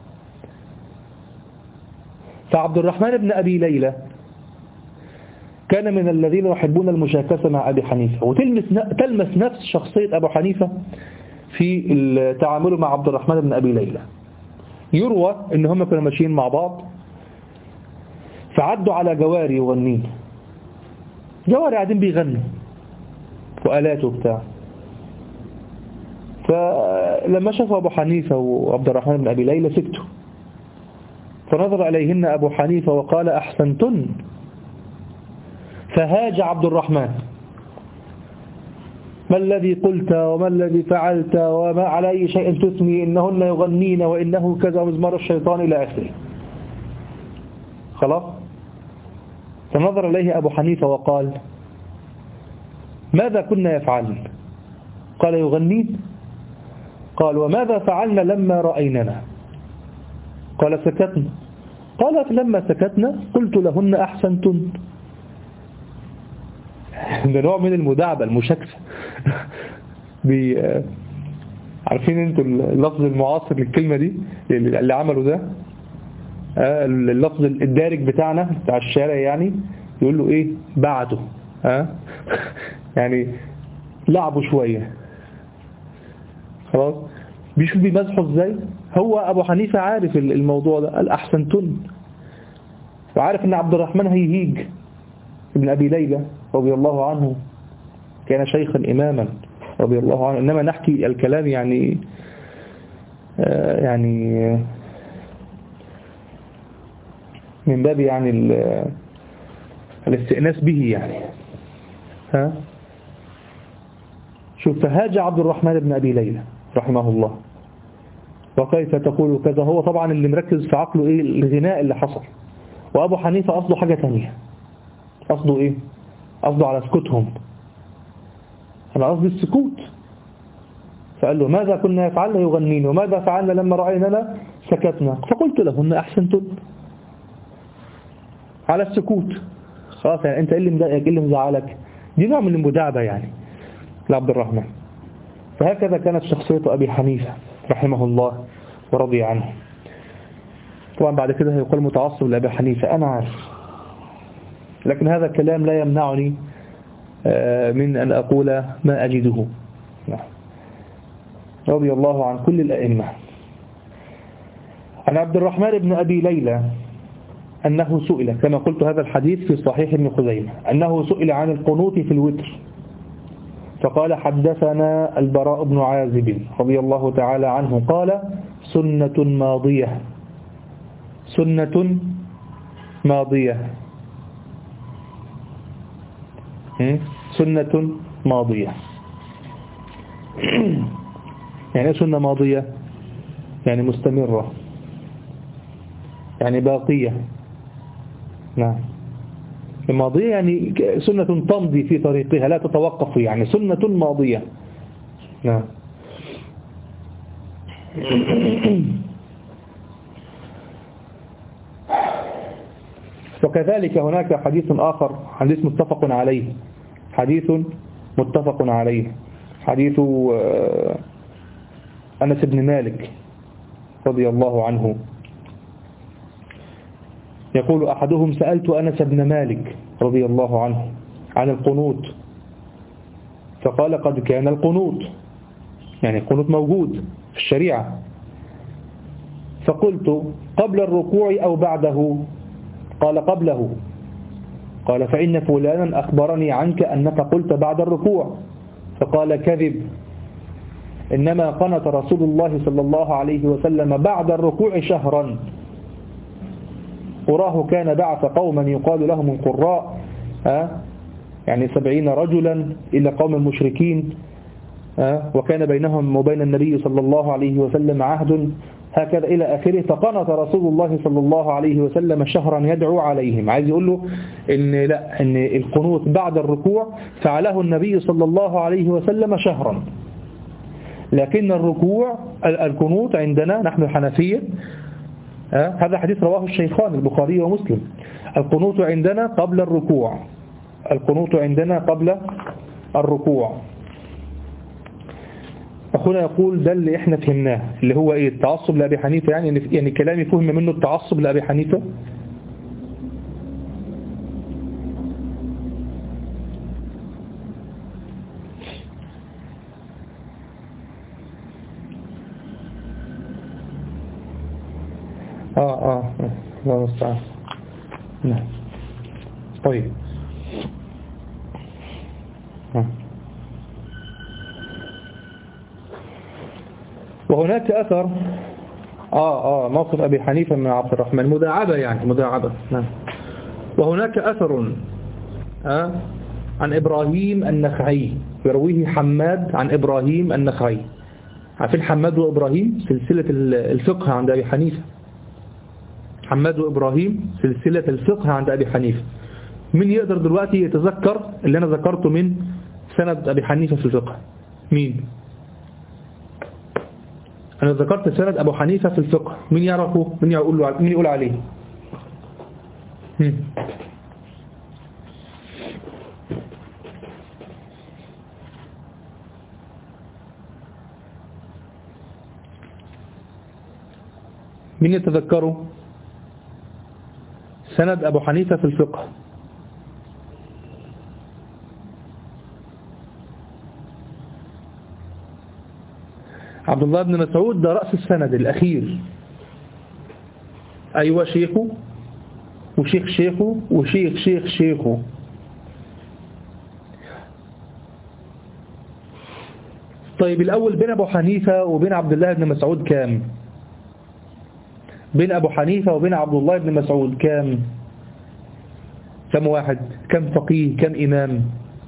فعبد الرحمن بن أبي ليلى كان من الذين يحبون المشاكسة مع أبي حنيفة، وتلمس نفس شخصية أبو حنيفة في التعامل مع عبد الرحمن بن أبي ليلى. يروى إن هم كانوا ماشيين مع بعض فعدوا على جواري يغنين، جواري قاعدين بيغنوا وآلات وبتاع. فلما شافوا أبو حنيفة وعبد الرحمن بن أبي ليلى سكتوا، فنظر عليهن أبو حنيفة وقال أحسنتن. فهاج عبد الرحمن: ما الذي قلت وما الذي فعلت وما على أي شيء تثني، إنهن يغنين وإنه كذا مزمار الشيطان إلى آخره. خلاص. فنظر إليه أبو حنيفة وقال: ماذا كنا يفعلن؟ قال: يغنين. قال: وماذا فعلنا لما رأيننا؟ قال: سكتنا. قال: لما سكتنا قلت لهن أحسنتن. ده نوع من المداعبة، المشاكسة. عارفين انتوا اللفظ المعاصر للكلمة دي اللي عملوا ده، اللفظ الدارج بتاعنا بتاع الشارع، يعني يقول له ايه؟ بعده، ها يعني لعبوا شوية. خلاص. بيشوف بيمزحوا ازاي. هو ابو حنيفة عارف الموضوع ده، قال احسنتن، وعارف ان عبد الرحمن هيهيج ابن ابي ليلى رضي الله عنه، كان شيخا اماما رضي الله عنه. انما نحكي الكلام يعني آه يعني من باب يعني الاستئناس به، يعني ها. شوف، فهاج عبد الرحمن بن أبي ليلى رحمه الله: وكيف تقول كذا؟ هو طبعا اللي مركز في عقله ايه؟ الغناء اللي حصل. وابو حنيفة قصده حاجة تانية. قصده ايه؟ قصده على سكوتهم. انا قصدي السكوت. فقال له: ماذا كنا يفعلن؟ يغنين. وماذا فعلنا لما رأيننا؟ سكتنا. فقلت لهن أحسنتن. على السكوت. خلاص، يعني انت ايه اللي مضايقك؟ ايه اللي مزعلك؟ دي نوع من المداعبة يعني لعبد الرحمن. فهكذا كانت شخصية أبي حنيفة رحمه الله ورضي عنه. طبعا بعد كده هيقول متعصب لأبي حنيفة، أنا عارف، لكن هذا الكلام لا يمنعني من أن أقول ما أجده. رضي الله عن كل الأئمة. عن عبد الرحمن بن أبي ليلى أنه سئل، كما قلت هذا الحديث في صحيح ابن خزيمة، أنه سئل عن القنوت في الوتر فقال حدثنا البراء بن عازب رضي الله تعالى عنه قال سنة ماضية سنة ماضية سنة ماضية. يعني سنة ماضية يعني مستمرة، يعني باقية. نعم، الماضية يعني سنة تمضي في طريقها لا تتوقف، يعني سنة ماضية. نعم. وكذلك هناك حديث آخر، حديث متفق عليه، حديث متفق عليه حديث أنس بن مالك رضي الله عنه، يقول أحدهم سألت أنس بن مالك رضي الله عنه عن القنوت فقال قد كان القنوت، يعني القنوت موجود في الشريعة، فقلت قبل الركوع أو بعده؟ قال قبله. قال فإن فلانا أخبرني عنك أنك قلت بعد الركوع، فقال كذب، إنما قنت رسول الله صلى الله عليه وسلم بعد الركوع شهرا، وراه كان بعث قوما يقال لهم القراء، يعني سبعين رجلا إلى قوم المشركين، وكان بينهم وبين النبي صلى الله عليه وسلم عهد، هكذا إلى آخره. فقنط رسول الله صلى الله عليه وسلم شهرا يدعو عليهم. عايز يقول له إن لا إن القنوت بعد الركوع فعله النبي صلى الله عليه وسلم شهرا، لكن الركوع القنوت عندنا نحن الحنفية، هذا حديث رواه الشيخان البخاري ومسلم، القنوت عندنا قبل الركوع، القنوت عندنا قبل الركوع. أخونا يقول ده اللي احنا فهمناه، اللي هو ايه التعصب لأبي حنيفة، يعني يعني كلامي فهم منه التعصب لأبي حنيفة. آه آه الله المستعان. نعم طيب. آه. وهناك أثر آه آه موقف أبي حنيفة من عبد الرحمن مداعبة، يعني مداعبة. نعم. وهناك أثر آه عن إبراهيم النخعي يرويه حماد عن إبراهيم النخعي. عارفين حماد وإبراهيم سلسلة الفقه عند أبي حنيفة، حماد وإبراهيم سلسلة الفقه عند أبي حنيفة. مين يقدر دلوقتي يتذكر اللي أنا ذكرته من سند أبي حنيفة في الفقه؟ مين؟ أنا ذكرت سند أبو حنيفة في الفقه، مين يعرفه؟ مين يقول له؟ مين يقول عليه؟ هم. مين يتذكره سند أبو حنيفة في الفقه؟ عبد الله بن مسعود ده رأس السند الأخير. أيوة شيخه وشيخ شيخه وشيخ شيخ شيخه. طيب الأول بين أبو حنيفة وبين عبد الله بن مسعود كام؟ بين أبو حنيفة وبين عبد الله بن مسعود كام؟ كم واحد؟ كم فقيه؟ كم إمام؟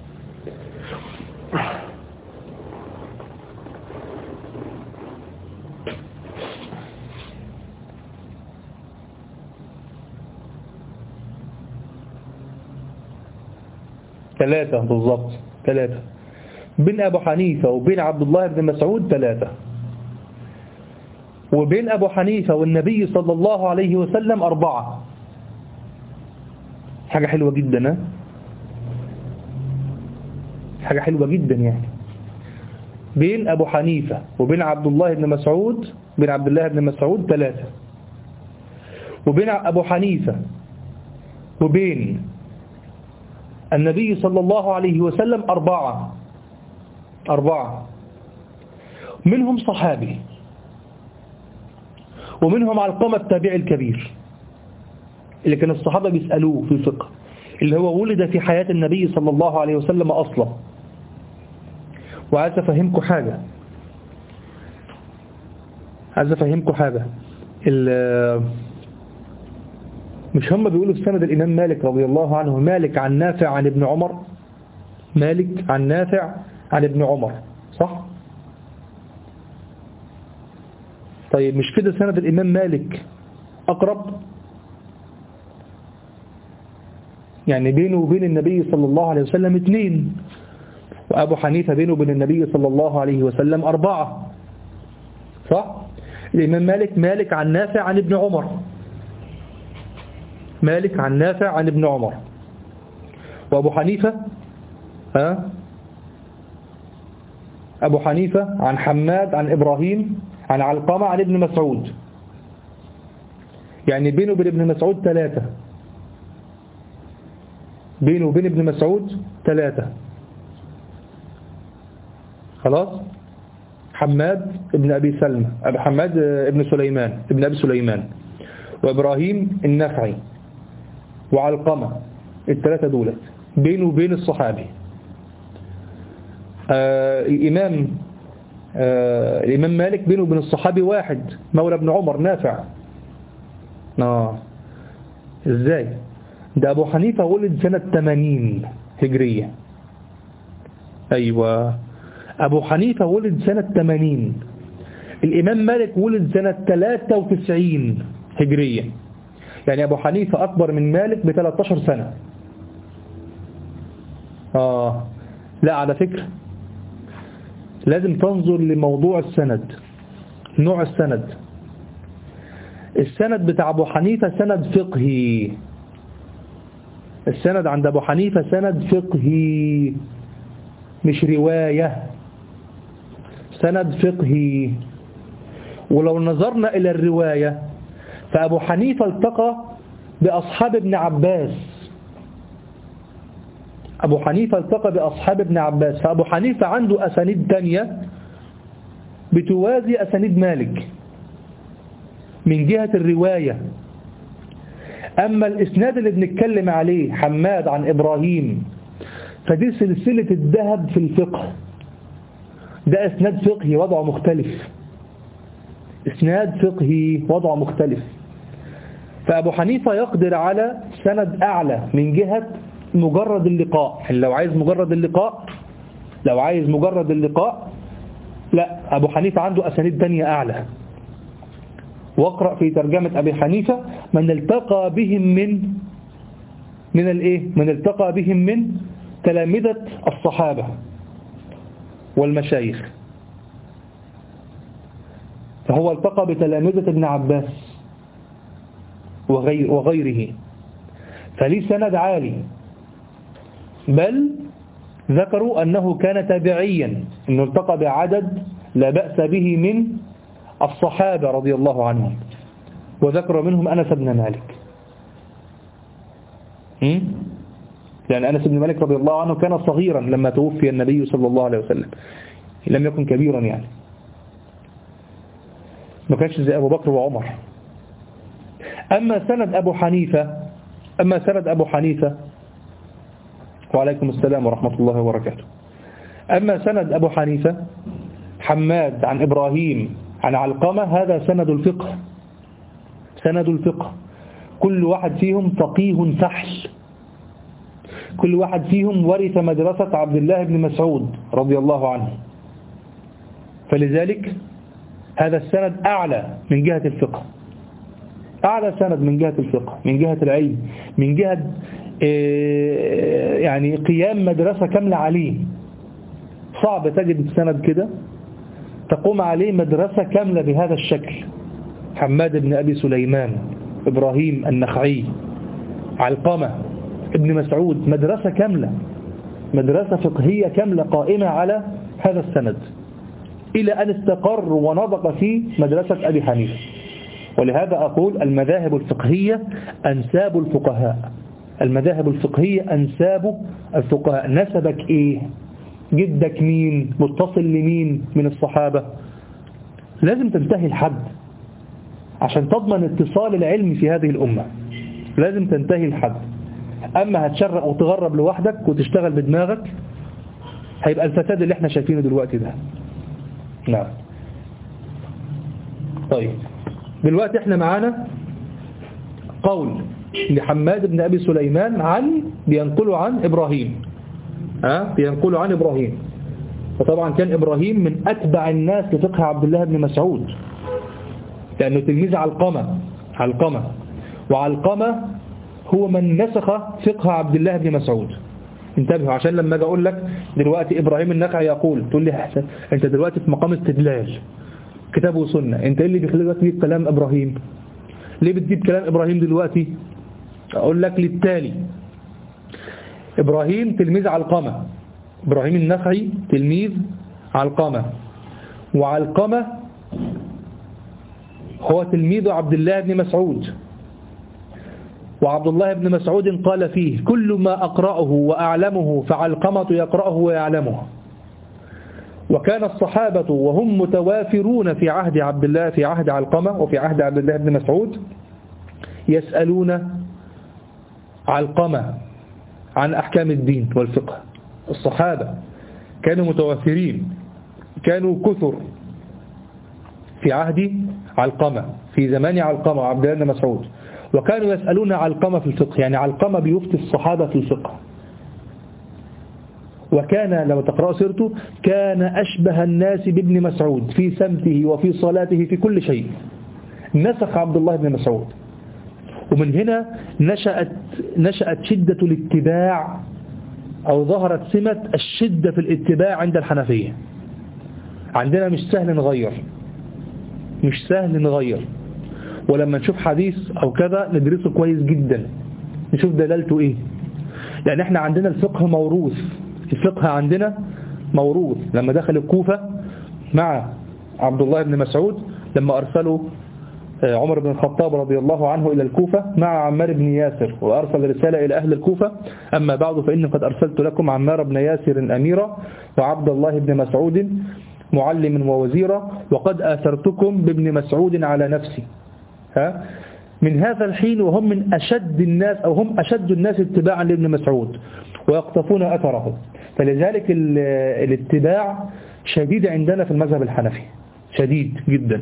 ثلاثة بالضبط، ثلاثة. بين أبو حنيفة وبين عبد الله بن مسعود ثلاثة، وبين أبو حنيفة والنبي صلى الله عليه وسلم أربعة. حاجة حلوة جدا، ها؟ حاجة حلوة جدا يعني. بين أبو حنيفة وبين عبد الله بن مسعود بين عبد الله بن مسعود ثلاثة، وبين أبو حنيفة وبين النبي صلى الله عليه وسلم أربعة أربعة منهم صحابي، ومنهم علقمة التابعي الكبير اللي كان الصحابة بيسألوه في الفقه، اللي هو ولد في حياة النبي صلى الله عليه وسلم أصلا. وعايز أفهمكم حاجة عايز أفهمكم حاجة مش هم بيقولوا في سند الإمام مالك رضي الله عنه مالك عن نافع عن ابن عمر، مالك عن نافع عن ابن عمر، صح؟ طيب مش كده سند الإمام مالك أقرب؟ يعني بينه وبين النبي صلى الله عليه وسلم اثنين، وأبو حنيفة بينه وبين النبي صلى الله عليه وسلم أربعة، صح؟ الإمام مالك مالك عن نافع عن ابن عمر، مالك عن نافع عن ابن عمر. وأبو حنيفة ها أبو حنيفة عن حماد عن إبراهيم عن علقمة عن ابن مسعود، يعني بينه وبين ابن مسعود ثلاثة، بينه وبين ابن مسعود ثلاثة. خلاص. حماد ابن أبي سلمة أبي حماد ابن سليمان ابن أبي سليمان، وإبراهيم النخعي، وعلقمة، الثلاثة دولت بينه وبين الصحابي. آه الإمام آه الإمام مالك بينه وبين الصحابي واحد مولى ابن عمر نافع. آه إزاي؟ ده أبو حنيفة ولد سنة ثمانين هجرية. أيوة، أبو حنيفة ولد سنة ثمانين، الإمام مالك ولد سنة ثلاثة وتسعين هجرية، يعني أبو حنيفة أكبر من مالك ب ثلاثة عشر سنة. آه لا، على فكرة لازم تنظر لموضوع السند، نوع السند. السند بتاع أبو حنيفة سند فقهي، السند عند أبو حنيفة سند فقهي مش رواية، سند فقهي. ولو نظرنا إلى الرواية فأبو حنيفة التقى بأصحاب ابن عباس، أبو حنيفة التقى بأصحاب ابن عباس، فأبو حنيفة عنده أسانيد تانية بتوازي أسانيد مالك من جهة الرواية. أما الإسناد اللي بنتكلم عليه حماد عن إبراهيم فدي سلسلة الذهب في الفقه، ده إسناد فقهي وضعه مختلف، إسناد فقهي وضعه مختلف. فأبو حنيفة يقدر على سند أعلى من جهة مجرد اللقاء. لو عايز مجرد اللقاء لو عايز مجرد اللقاء لا، أبو حنيفة عنده أسانيد تانية أعلى. واقرأ في ترجمة أبي حنيفة من التقى بهم من من الإيه من التقى بهم من تلامذة الصحابة والمشايخ، فهو التقى بتلامذة ابن عباس وغير وغيره، فليه سند عالي. بل ذكروا أنه كان تابعيا، أنه التقى بعدد لا بأس به من الصحابة رضي الله عنهم، وذكر منهم أنس بن مالك. لأن أنس بن مالك رضي الله عنه كان صغيرا لما توفي النبي صلى الله عليه وسلم، لم يكن كبيرا، يعني ما كانش زي أبو بكر وعمر. أما سند أبو حنيفة أما سند أبو حنيفة وعليكم السلام ورحمة الله وبركاته. أما سند أبو حنيفة حماد عن إبراهيم عن علقمة، هذا سند الفقه، سند الفقه. كل واحد فيهم فقيه فحل، كل واحد فيهم ورث مدرسة عبد الله بن مسعود رضي الله عنه، فلذلك هذا السند أعلى من جهة الفقه، أعلى سند من جهة الفقه، من جهة العلم، من جهة يعني قيام مدرسة كاملة عليه. صعب تجد السند كده تقوم عليه مدرسة كاملة بهذا الشكل. حماد بن أبي سليمان، إبراهيم النخعي، علقمة، ابن مسعود، مدرسة كاملة، مدرسة فقهية كاملة قائمة على هذا السند. إلى أن استقر ونضج في مدرسة أبي حنيفة. ولهذا أقول المذاهب الفقهية أنساب الفقهاء، المذاهب الفقهية أنساب الفقهاء. نسبك إيه؟ جدك مين؟ متصل لمين من الصحابة؟ لازم تنتهي الحد عشان تضمن اتصال العلم في هذه الأمة، لازم تنتهي الحد. أما هتشرق وتغرب لوحدك وتشتغل بدماغك هيبقى الفساد اللي احنا شايفينه دلوقتي ده. نعم. طيب دلوقتي احنا معانا قول لحماد بن أبي سليمان عن بينقلوا عن إبراهيم، ها بينقلوا عن إبراهيم. وطبعا كان إبراهيم من أتبع الناس لفقه عبد الله بن مسعود، لأنه تلميذ علقمة علقمة وعلقمة هو من نسخ فقه عبد الله بن مسعود. انتبهوا عشان لما اجي اقول لك دلوقتي إبراهيم النخعي يقول، تقول لي حسن انت دلوقتي في مقام استدلال كتاب وسنة، انت ايه اللي بيخليك تجيب كلام إبراهيم؟ ليه بتجيب كلام إبراهيم دلوقتي؟ اقول لك للتالي. إبراهيم تلميذ علقمة، إبراهيم النخعي تلميذ علقمة، وعلقمة هو تلميذ عبد الله بن مسعود، وعبد الله بن مسعود قال فيه كل ما أقرأه وأعلمه فعلقمة يقرأه ويعلمه. وكان الصحابة وهم متوافرون في عهد عبد الله في عهد علقمة وفي عهد عبد الله بن مسعود يسألون علقمة عن أحكام الدين والفقه. الصحابة كانوا متوافرين، كانوا كثر في عهد علقمة في زمان علقمة وعبد الله بن مسعود، وكانوا يسألون علقمة في الفقه، يعني علقمة بيفتي الصحابة في الفقه. وكان لما تقرأ سيرته كان أشبه الناس بابن مسعود في سمته وفي صلاته في كل شيء. نسخ عبد الله بن مسعود. ومن هنا نشأت نشأت شدة الاتباع، أو ظهرت سمة الشدة في الاتباع عند الحنفية. عندنا مش سهل نغير، مش سهل نغير، ولما نشوف حديث أو كذا ندرسه كويس جدا نشوف دلالته إيه. لأن احنا عندنا الفقه موروث، الفقه عندنا موروث. لما دخل الكوفة مع عبد الله بن مسعود، لما أرسلوا عمر بن الخطاب رضي الله عنه إلى الكوفة مع عمار بن ياسر، وأرسل رسالة إلى أهل الكوفة: أما بعد فإني قد أرسلت لكم عمار بن ياسر أميرا وعبد الله بن مسعود معلم ووزيرا، وقد آثرتكم بابن مسعود على نفسي. ها؟ من هذا الحين وهم من أشد الناس أو هم أشد الناس اتباعا لابن مسعود ويقتفون أثره. فلذلك الاتباع شديد عندنا في المذهب الحنفي، شديد جدا.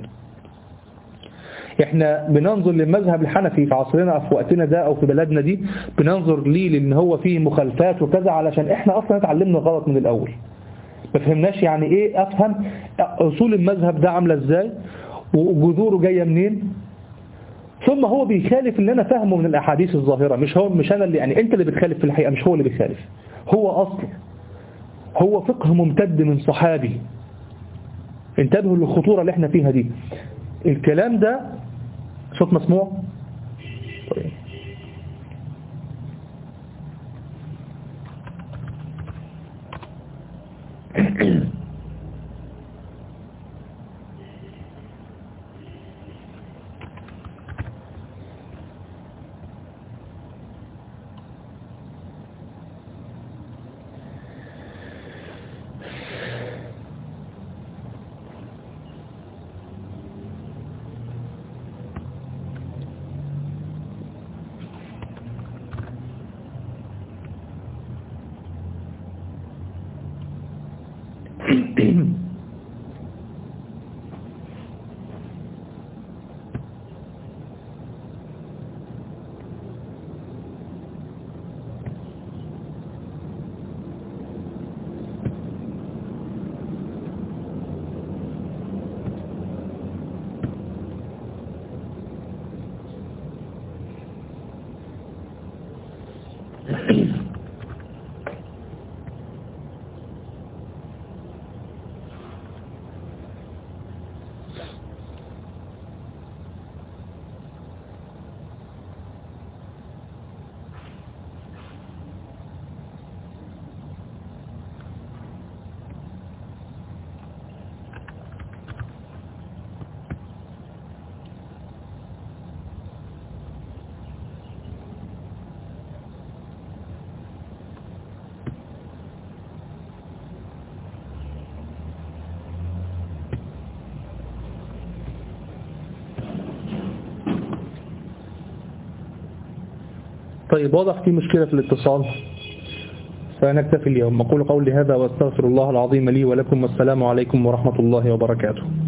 احنا بننظر للمذهب الحنفي في عصرنا في وقتنا ده او في بلدنا دي، بننظر ليه لان هو فيه مخالفات وكذا، علشان احنا اصلا اتعلمنا غلط من الاول، ما فهمناش يعني ايه افهم اصول المذهب ده عامله ازاي وجذوره جايه منين. ثم هو بيخالف اللي انا فاهمه من الاحاديث الظاهره، مش هو مش انا اللي يعني انت اللي بتخالف في الحقيقه، مش هو اللي بيخالف، هو اصل هو فقه ممتد من صحابي. انتبهوا للخطوره اللي احنا فيها دي. الكلام ده صوت مسموع؟ طيب. طيب واضح في مشكلة في الاتصال، فنكتفي اليوم. أقول قولي هذا واستغفر الله العظيم لي ولكم، والسلام عليكم ورحمة الله وبركاته.